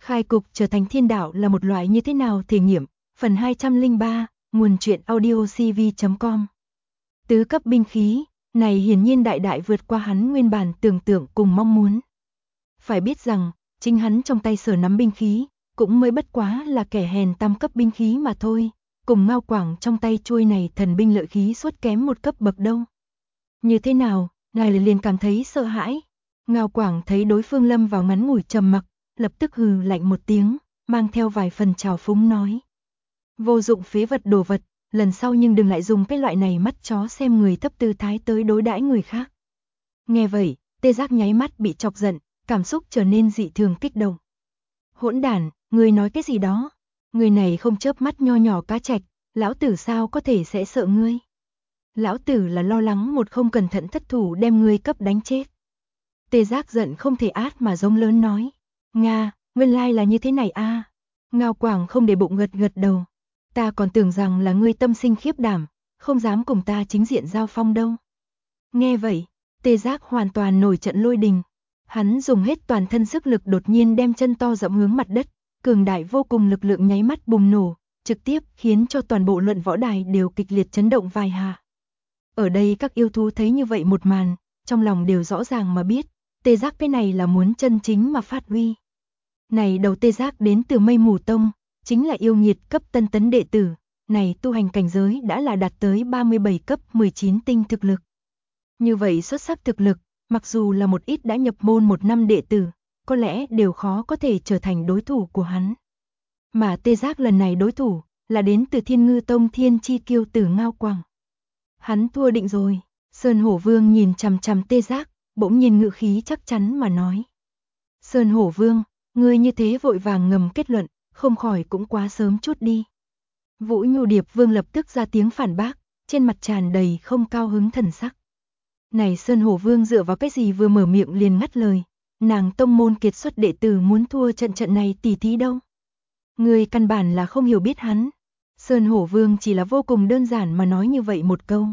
Khai cục trở thành thiên đạo là một loại như thế nào thể nghiệm, phần 203, nguồn truyện audio cv.com. Tứ cấp binh khí, này hiển nhiên đại đại vượt qua hắn nguyên bản tưởng tượng cùng mong muốn. Phải biết rằng, chính hắn trong tay sở nắm binh khí, cũng mới bất quá là kẻ hèn tam cấp binh khí mà thôi, cùng Ngao Quảng trong tay chuôi này thần binh lợi khí suốt kém một cấp bậc đâu. Như thế nào, ngài liền cảm thấy sợ hãi. Ngao Quảng thấy đối phương lâm vào ngắn ngủi trầm mặc, lập tức hừ lạnh một tiếng, mang theo vài phần trào phúng nói. Vô dụng phế vật đồ vật, lần sau nhưng đừng lại dùng cái loại này mắt chó xem người thấp tư thái tới đối đãi người khác. Nghe vậy, Tê Giác nháy mắt bị chọc giận, cảm xúc trở nên dị thường kích động. Hỗn đản, ngươi nói cái gì đó? Người này không chớp mắt nho nhỏ cá trạch, lão tử sao có thể sẽ sợ ngươi? Lão tử là lo lắng một không cẩn thận thất thủ đem ngươi cấp đánh chết. Tê Giác giận không thể át mà giống lớn nói. Nga, nguyên lai là như thế này a. Ngao Quảng không để bụng gật gật đầu. Ta còn tưởng rằng là ngươi tâm sinh khiếp đảm, không dám cùng ta chính diện giao phong đâu. Nghe vậy, Tê Giác hoàn toàn nổi trận lôi đình. Hắn dùng hết toàn thân sức lực đột nhiên đem chân to rộng hướng mặt đất, cường đại vô cùng lực lượng nháy mắt bùng nổ, trực tiếp khiến cho toàn bộ luận võ đài đều kịch liệt chấn động vài hạ. Ở đây các yêu thú thấy như vậy một màn, trong lòng đều rõ ràng mà biết, Tê Giác cái này là muốn chân chính mà phát huy. Này đầu Tê Giác đến từ Mây Mù Tông, chính là yêu nghiệt cấp tân tấn đệ tử, này tu hành cảnh giới đã là đạt tới 37 cấp 19 tinh thực lực. Như vậy xuất sắc thực lực, mặc dù là một ít đã nhập môn một năm đệ tử, có lẽ đều khó có thể trở thành đối thủ của hắn. Mà Tê Giác lần này đối thủ, là đến từ Thiên Ngư Tông Thiên Chi Kiêu tử Ngao Quảng. Hắn thua định rồi, Sơn Hổ Vương nhìn chằm chằm Tê Giác, bỗng nhiên ngữ khí chắc chắn mà nói. Sơn Hổ Vương, ngươi như thế vội vàng ngầm kết luận, không khỏi cũng quá sớm chút đi. Vũ Nhu Điệp Vương lập tức ra tiếng phản bác, trên mặt tràn đầy không cao hứng thần sắc. Này Sơn Hổ Vương dựa vào cái gì vừa mở miệng liền ngắt lời, nàng tông môn kiệt xuất đệ tử muốn thua trận này tỉ thí đâu. Ngươi căn bản là không hiểu biết hắn. Sơn Hổ Vương chỉ là vô cùng đơn giản mà nói như vậy một câu.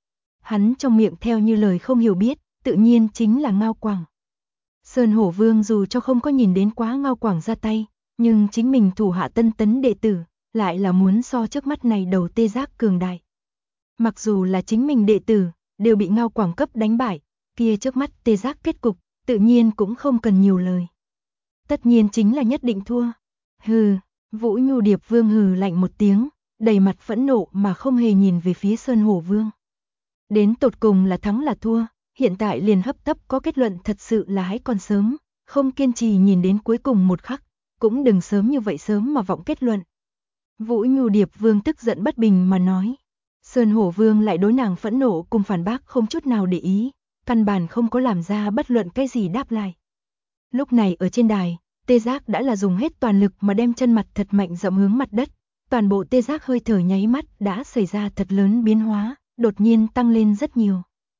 Hắn trong miệng theo như lời không hiểu biết, tự nhiên chính là Ngao Quảng. Sơn Hổ Vương dù cho không có nhìn đến quá Ngao Quảng ra tay, nhưng chính mình thủ hạ tân tấn đệ tử, lại là muốn so trước mắt này đầu Tê Giác cường đại. Mặc dù là chính mình đệ tử, đều bị Ngao Quảng cấp đánh bại, kia trước mắt Tê Giác kết cục, tự nhiên cũng không cần nhiều lời. Tất nhiên chính là nhất định thua. Hừ, Vũ Nhu Điệp Vương hừ lạnh một tiếng, đầy mặt phẫn nộ mà không hề nhìn về phía Sơn Hổ Vương. Đến tột cùng là thắng là thua, hiện tại liền hấp tấp có kết luận thật sự là hãy còn sớm, không kiên trì nhìn đến cuối cùng một khắc, cũng đừng sớm như vậy sớm mà vọng kết luận. Vũ Nhu Điệp Vương tức giận bất bình mà nói. Sơn Hổ Vương lại đối nàng phẫn nộ cùng phản bác không chút nào để ý, căn bản không có làm ra bất luận cái gì đáp lại. Lúc này ở trên đài, Tê Giác đã là dùng hết toàn lực mà đem chân mặt thật mạnh dậm hướng mặt đất, toàn bộ Tê Giác hơi thở nháy mắt đã xảy ra thật lớn biến hóa, đột nhiên tăng lên rất nhiều.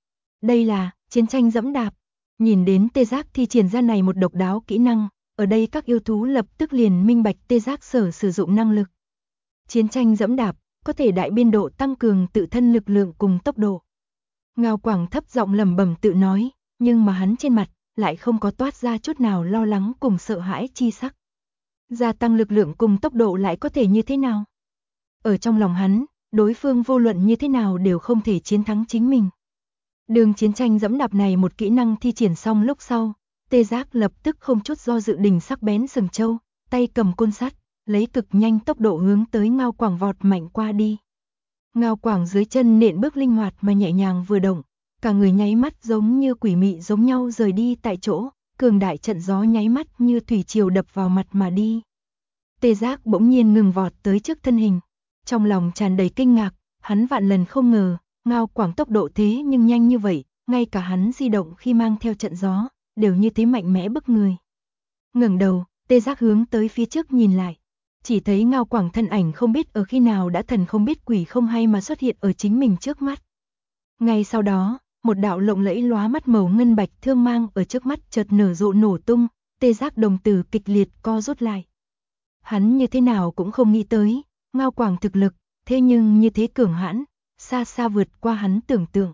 Đây là chiến tranh dẫm đạp. Nhìn đến Tê Giác thi triển ra này một độc đáo kỹ năng, ở đây các yêu thú lập tức liền minh bạch Tê Giác sử dụng năng lực. Chiến tranh dẫm đạp có thể đại biên độ tăng cường tự thân lực lượng cùng tốc độ. Ngao Quảng thấp giọng lẩm bẩm tự nói, nhưng mà hắn trên mặt lại không có toát ra chút nào lo lắng cùng sợ hãi chi sắc. Gia tăng lực lượng cùng tốc độ lại có thể như thế nào? Ở trong lòng hắn, đối phương vô luận như thế nào đều không thể chiến thắng chính mình. Đường chiến tranh dẫm đạp này một kỹ năng thi triển xong lúc sau, Tê Giác lập tức không chút do dự đình sắc bén sừng trâu, tay cầm côn sắt, lấy cực nhanh tốc độ hướng tới Ngao Quảng vọt mạnh qua đi. Ngao Quảng dưới chân nện bước linh hoạt mà nhẹ nhàng vừa động, cả người nháy mắt giống như quỷ mị giống nhau rời đi tại chỗ, cường đại trận gió nháy mắt như thủy triều đập vào mặt mà đi. Tê Giác bỗng nhiên ngừng vọt tới trước thân hình, trong lòng tràn đầy kinh ngạc, hắn vạn lần không ngờ, Ngao Quảng tốc độ thế nhưng nhanh như vậy, ngay cả hắn di động khi mang theo trận gió, đều như thế mạnh mẽ bức người. Ngẩng đầu, Tê Giác hướng tới phía trước nhìn lại, chỉ thấy Ngao Quảng thân ảnh không biết ở khi nào đã thần không biết quỷ không hay mà xuất hiện ở chính mình trước mắt. Ngay sau đó, một đạo lộng lẫy lóa mắt màu ngân bạch thương mang ở trước mắt chợt nở rộ nổ tung, Tê Giác đồng tử kịch liệt co rút lại. Hắn như thế nào cũng không nghĩ tới, Ngao Quảng thực lực, thế nhưng như thế cường hãn, xa xa vượt qua hắn tưởng tượng.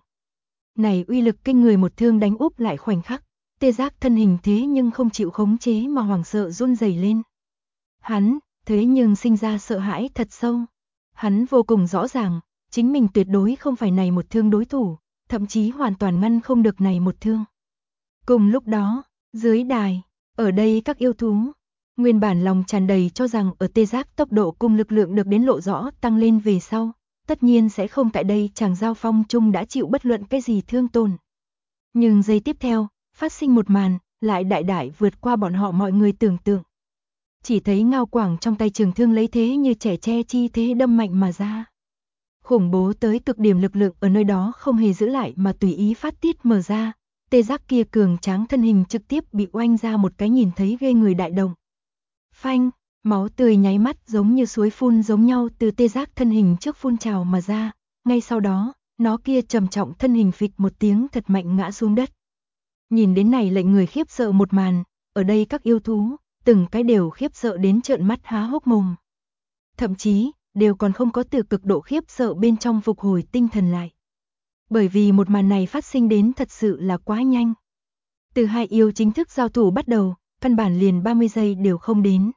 Này uy lực kinh người một thương đánh úp lại khoảnh khắc, Tê Giác thân hình thế nhưng không chịu khống chế mà hoảng sợ run rẩy lên. Hắn, thế nhưng sinh ra sợ hãi thật sâu. Hắn vô cùng rõ ràng, chính mình tuyệt đối không phải này một thương đối thủ, thậm chí hoàn toàn ngăn không được này một thương. Cùng lúc đó, dưới đài, ở đây các yêu thú, nguyên bản lòng tràn đầy cho rằng ở tê giác tốc độ cùng lực lượng được đến lộ rõ tăng lên về sau, tất nhiên sẽ không tại đây chàng giao phong chung đã chịu bất luận cái gì thương tổn. Nhưng giây tiếp theo, phát sinh một màn, lại đại đại vượt qua bọn họ mọi người tưởng tượng. Chỉ thấy Ngao Quảng trong tay trường thương lấy thế như trẻ tre chi thế đâm mạnh mà ra. Khủng bố tới cực điểm lực lượng ở nơi đó không hề giữ lại mà tùy ý phát tiết mở ra, tê giác kia cường tráng thân hình trực tiếp bị oanh ra một cái nhìn thấy ghê người đại động. Phanh, máu tươi nháy mắt giống như suối phun giống nhau từ tê giác thân hình trước phun trào mà ra, ngay sau đó, nó kia trầm trọng thân hình phịch một tiếng thật mạnh ngã xuống đất. Nhìn đến này lệnh người khiếp sợ một màn, ở đây các yêu thú, từng cái đều khiếp sợ đến trợn mắt há hốc mồm. Thậm chí, đều còn không có từ cực độ khiếp sợ bên trong phục hồi tinh thần lại. Bởi vì một màn này phát sinh đến thật sự là quá nhanh. Từ hai yêu chính thức giao thủ bắt đầu, căn bản liền 30 giây đều không đến.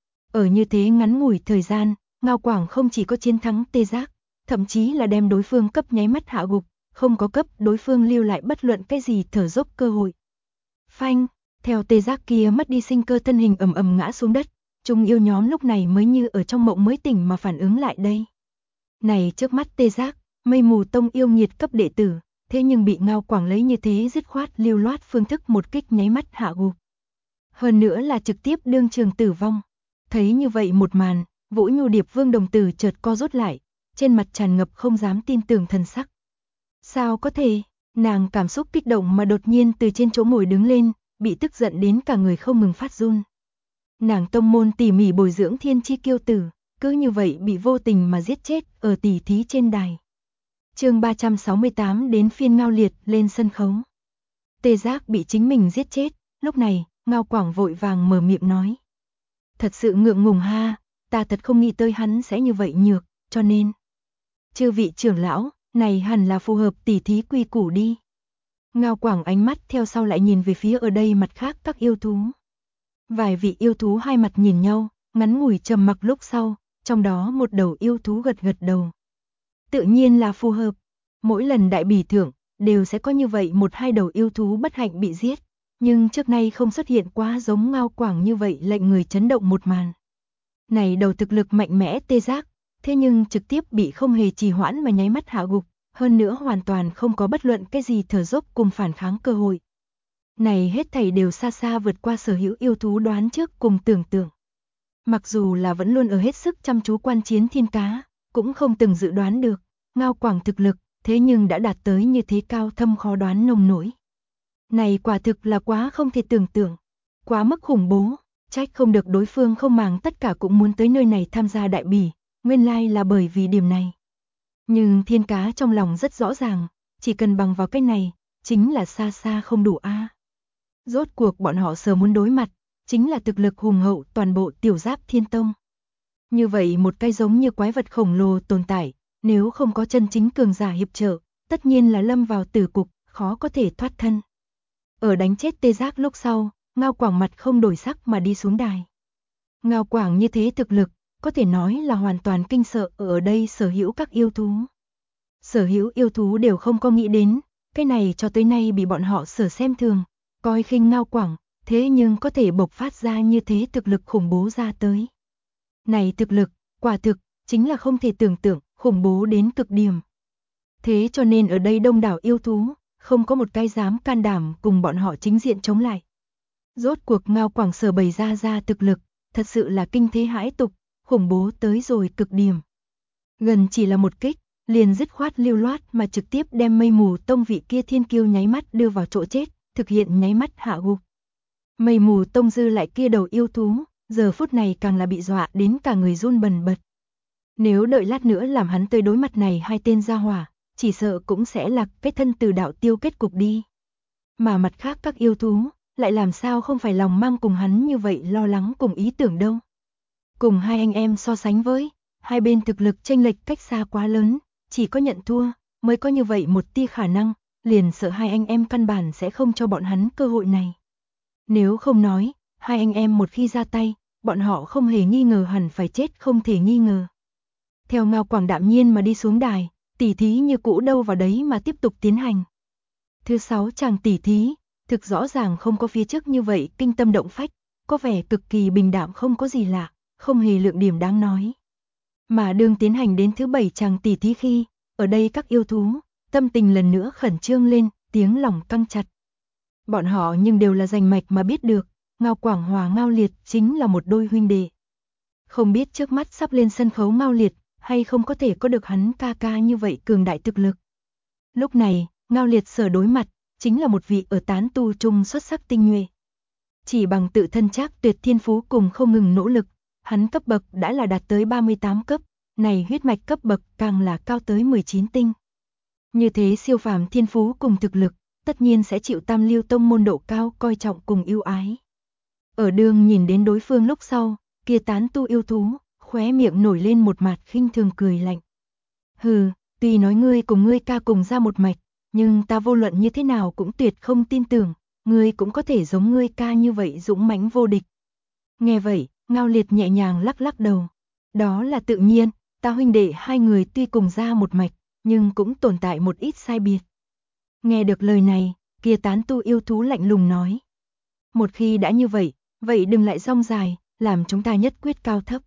Ở như thế ngắn ngủi thời gian, Ngao Quảng không chỉ có chiến thắng tê giác, thậm chí là đem đối phương cấp nháy mắt hạ gục, không có cấp đối phương lưu lại bất luận cái gì thở dốc cơ hội. Phanh, theo tê giác kia mất đi sinh cơ thân hình ầm ầm ngã xuống đất, chúng yêu nhóm lúc này mới như ở trong mộng mới tỉnh mà phản ứng lại đây. Này trước mắt tê giác, Mây Mù Tông yêu nghiệt cấp đệ tử, thế nhưng bị Ngao Quảng lấy như thế dứt khoát lưu loát phương thức một kích nháy mắt hạ gục. Hơn nữa là trực tiếp đương trường tử vong. Thấy như vậy một màn, Vũ Nhu Điệp Vương đồng tử chợt co rút lại, trên mặt tràn ngập không dám tin tưởng thần sắc. Sao có thể, nàng cảm xúc kích động mà đột nhiên từ trên chỗ ngồi đứng lên, bị tức giận đến cả người không ngừng phát run. Nàng tông môn tỉ mỉ bồi dưỡng thiên chi kiêu tử, cứ như vậy bị vô tình mà giết chết ở tỉ thí trên đài. Chương 368 đến phiên Ngao Liệt lên sân khấu. Tê giác bị chính mình giết chết, lúc này, Ngao Quảng vội vàng mở miệng nói. Thật sự ngượng ngùng ha, ta thật không nghĩ tới hắn sẽ như vậy nhược, cho nên. Chư vị trưởng lão, này hẳn là phù hợp tỉ thí quy củ đi. Ngao Quảng ánh mắt theo sau lại nhìn về phía ở đây mặt khác các yêu thú. Vài vị yêu thú hai mặt nhìn nhau, ngắn ngủi trầm mặc lúc sau, trong đó một đầu yêu thú gật gật đầu. Tự nhiên là phù hợp, mỗi lần đại bỉ thưởng, đều sẽ có như vậy một hai đầu yêu thú bất hạnh bị giết, nhưng trước nay không xuất hiện quá giống Ngao Quảng như vậy lệnh người chấn động một màn. Này đầu thực lực mạnh mẽ tê giác, thế nhưng trực tiếp bị không hề trì hoãn mà nháy mắt hạ gục, hơn nữa hoàn toàn không có bất luận cái gì thở dốc cùng phản kháng cơ hội. Này hết thảy đều xa xa vượt qua sở hữu yêu thú đoán trước cùng tưởng tượng. Mặc dù là vẫn luôn ở hết sức chăm chú quan chiến thiên cá, cũng không từng dự đoán được, Ngao Quảng thực lực, thế nhưng đã đạt tới như thế cao thâm khó đoán nông nổi. Này quả thực là quá không thể tưởng tượng, quá mức khủng bố, trách không được đối phương không màng tất cả cũng muốn tới nơi này tham gia đại bỉ, nguyên lai là bởi vì điểm này. Nhưng thiên cá trong lòng rất rõ ràng, chỉ cần bằng vào cái này, chính là xa xa không đủ a. Rốt cuộc bọn họ sớm muốn đối mặt, chính là thực lực hùng hậu toàn bộ Tiểu Giáp Thiên Tông. Như vậy một cái giống như quái vật khổng lồ tồn tại, nếu không có chân chính cường giả hiệp trợ, tất nhiên là lâm vào tử cục, khó có thể thoát thân. Ở đánh chết tê giác lúc sau, Ngao Quảng mặt không đổi sắc mà đi xuống đài. Ngao Quảng như thế thực lực, có thể nói là hoàn toàn kinh sợ ở đây sở hữu các yêu thú. Sở hữu yêu thú đều không có nghĩ đến, cái này cho tới nay bị bọn họ sở xem thường, coi khinh Ngao Quảng, thế nhưng có thể bộc phát ra như thế thực lực khủng bố ra tới. Này thực lực, quả thực, chính là không thể tưởng tượng, khủng bố đến cực điểm. Thế cho nên ở đây đông đảo yêu thú, không có một cái dám can đảm cùng bọn họ chính diện chống lại. Rốt cuộc Ngao Quảng sở bày ra thực lực, thật sự là kinh thế hãi tục, khủng bố tới rồi cực điểm. Gần chỉ là một kích, liền dứt khoát lưu loát mà trực tiếp đem Mây Mù Tông vị kia thiên kiêu nháy mắt đưa vào chỗ chết, thực hiện nháy mắt hạ gục. Mây Mù Tông dư lại kia đầu yêu thú, giờ phút này càng là bị dọa đến cả người run bần bật. Nếu đợi lát nữa làm hắn tới đối mặt này hai tên gia hỏa, chỉ sợ cũng sẽ là cái thân từ đạo tiêu kết cục đi. Mà mặt khác các yêu thú, lại làm sao không phải lòng mang cùng hắn như vậy lo lắng cùng ý tưởng đâu. Cùng hai anh em so sánh với, hai bên thực lực chênh lệch cách xa quá lớn, chỉ có nhận thua, mới có như vậy một tia khả năng, liền sợ hai anh em căn bản sẽ không cho bọn hắn cơ hội này. Nếu không nói, hai anh em một khi ra tay, bọn họ không hề nghi ngờ hẳn phải chết không thể nghi ngờ. Theo Ngao Quảng đạm nhiên mà đi xuống đài, tỉ thí như cũ đâu vào đấy mà tiếp tục tiến hành. Thứ 6 chàng tỉ thí, thực rõ ràng không có phía trước như vậy kinh tâm động phách, có vẻ cực kỳ bình đạm không có gì lạ, không hề lượng điểm đáng nói. Mà đương tiến hành đến thứ 7 chàng tỉ thí khi, ở đây các yêu thú, tâm tình lần nữa khẩn trương lên, tiếng lòng căng chặt. Bọn họ nhưng đều là rành mạch mà biết được, Ngao Quảng hòa Ngao Liệt chính là một đôi huynh đệ. Không biết trước mắt sắp lên sân khấu Ngao Liệt, hay không có thể có được hắn ca ca như vậy cường đại thực lực. Lúc này, Ngao Liệt sở đối mặt, chính là một vị ở tán tu trung xuất sắc tinh nhuệ. Chỉ bằng tự thân trác tuyệt thiên phú cùng không ngừng nỗ lực, hắn cấp bậc đã là đạt tới 38 cấp, này huyết mạch cấp bậc càng là cao tới 19 tinh. Như thế siêu phàm thiên phú cùng thực lực, tất nhiên sẽ chịu Tam Lưu Tông môn độ cao coi trọng cùng yêu ái. Ở đường nhìn đến đối phương lúc sau, kia tán tu yêu thú, khóe miệng nổi lên một mặt khinh thường cười lạnh. Hừ, tuy nói ngươi cùng ngươi ca cùng ra một mạch, nhưng ta vô luận như thế nào cũng tuyệt không tin tưởng, ngươi cũng có thể giống ngươi ca như vậy dũng mãnh vô địch. Nghe vậy, Ngao Liệt nhẹ nhàng lắc lắc đầu. Đó là tự nhiên, ta huynh đệ hai người tuy cùng ra một mạch, nhưng cũng tồn tại một ít sai biệt. Nghe được lời này, kia tán tu yêu thú lạnh lùng nói. Một khi đã như vậy, vậy đừng lại rong dài, làm chúng ta nhất quyết cao thấp.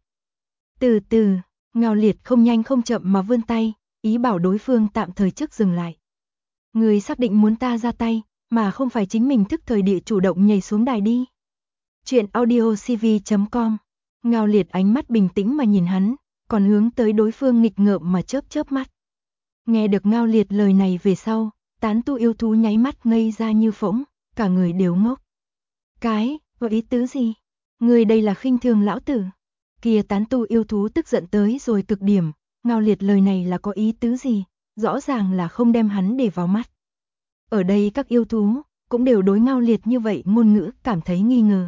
Từ từ, Ngao Liệt không nhanh không chậm mà vươn tay, ý bảo đối phương tạm thời trước dừng lại. Người xác định muốn ta ra tay, mà không phải chính mình thức thời địa chủ động nhảy xuống đài đi. Chuyện audiocv.com. Ngao Liệt ánh mắt bình tĩnh mà nhìn hắn, còn hướng tới đối phương nghịch ngợm mà chớp chớp mắt. Nghe được Ngao Liệt lời này về sau, tán tu yêu thú nháy mắt ngây ra như phỗng, cả người đều ngốc. Cái, có ý tứ gì? Người đây là khinh thường lão tử. Kia tán tu yêu thú tức giận tới rồi cực điểm, Ngao Liệt lời này là có ý tứ gì? Rõ ràng là không đem hắn để vào mắt. Ở đây các yêu thú, cũng đều đối Ngao Liệt như vậy ngôn ngữ cảm thấy nghi ngờ.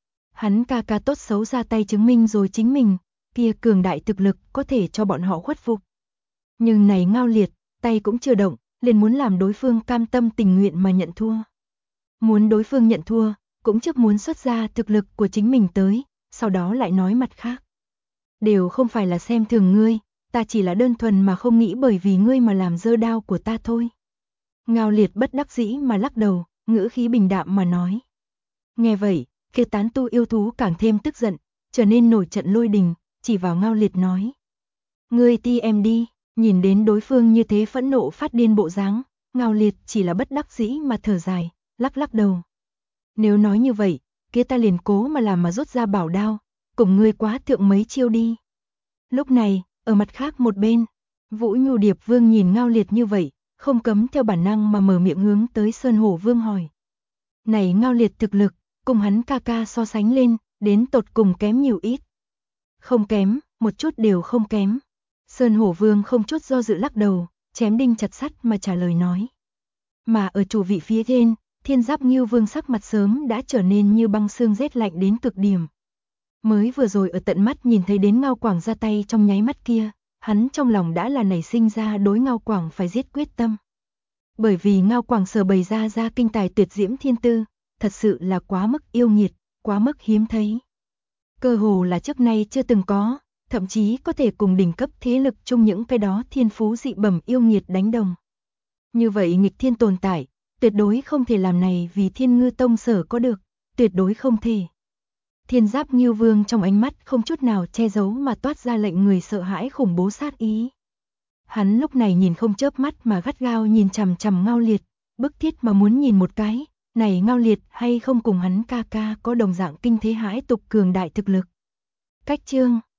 Hắn ca ca tốt xấu ra tay chứng minh rồi chính mình, kia cường đại thực lực có thể cho bọn họ khuất phục. Nhưng này Ngao Liệt, tay cũng chưa động, liền muốn làm đối phương cam tâm tình nguyện mà nhận thua. Muốn đối phương nhận thua, cũng trước muốn xuất ra thực lực của chính mình tới, sau đó lại nói mặt khác. Đều không phải là xem thường ngươi, ta chỉ là đơn thuần mà không nghĩ bởi vì ngươi mà làm dơ đao của ta thôi. Ngao Liệt bất đắc dĩ mà lắc đầu, ngữ khí bình đạm mà nói. Nghe vậy, kia tán tu yêu thú càng thêm tức giận, trở nên nổi trận lôi đình, chỉ vào Ngao Liệt nói. Ngươi ti em đi, nhìn đến đối phương như thế phẫn nộ phát điên bộ dáng, Ngao Liệt chỉ là bất đắc dĩ mà thở dài, lắc lắc đầu. Nếu nói như vậy, kia ta liền cố mà làm mà rút ra bảo đao, cùng ngươi quá thượng mấy chiêu đi. Lúc này, ở mặt khác một bên, Vũ Nhu Điệp Vương nhìn Ngao Liệt như vậy, không cấm theo bản năng mà mở miệng hướng tới Sơn Hổ Vương hỏi. Này Ngao Liệt thực lực, cùng hắn ca ca so sánh lên, đến tột cùng kém nhiều ít. Không kém, một chút đều không kém. Sơn Hổ Vương không chút do dự lắc đầu, chém đinh chặt sắt mà trả lời nói. Mà ở chủ vị phía trên, Thiên Giáp Ngưu Vương sắc mặt sớm đã trở nên như băng xương rét lạnh đến cực điểm. Mới vừa rồi ở tận mắt nhìn thấy đến Ngao Quảng ra tay trong nháy mắt kia, hắn trong lòng đã là nảy sinh ra đối Ngao Quảng phải giết quyết tâm. Bởi vì Ngao Quảng sở bày ra kinh tài tuyệt diễm thiên tư, thật sự là quá mức yêu nghiệt, quá mức hiếm thấy. Cơ hồ là trước nay chưa từng có, thậm chí có thể cùng đỉnh cấp thế lực chung những cái đó thiên phú dị bẩm yêu nghiệt đánh đồng. Như vậy nghịch thiên tồn tại, tuyệt đối không thể làm này vì Thiên Ngư Tông sở có được, tuyệt đối không thể. Thiên Giáp Ngưu Vương trong ánh mắt không chút nào che giấu mà toát ra lệnh người sợ hãi khủng bố sát ý. Hắn lúc này nhìn không chớp mắt mà gắt gao nhìn chằm chằm Ngao Liệt, bức thiết mà muốn nhìn một cái, này Ngao Liệt hay không cùng hắn ca ca có đồng dạng kinh thế hãi tục cường đại thực lực. Cách chương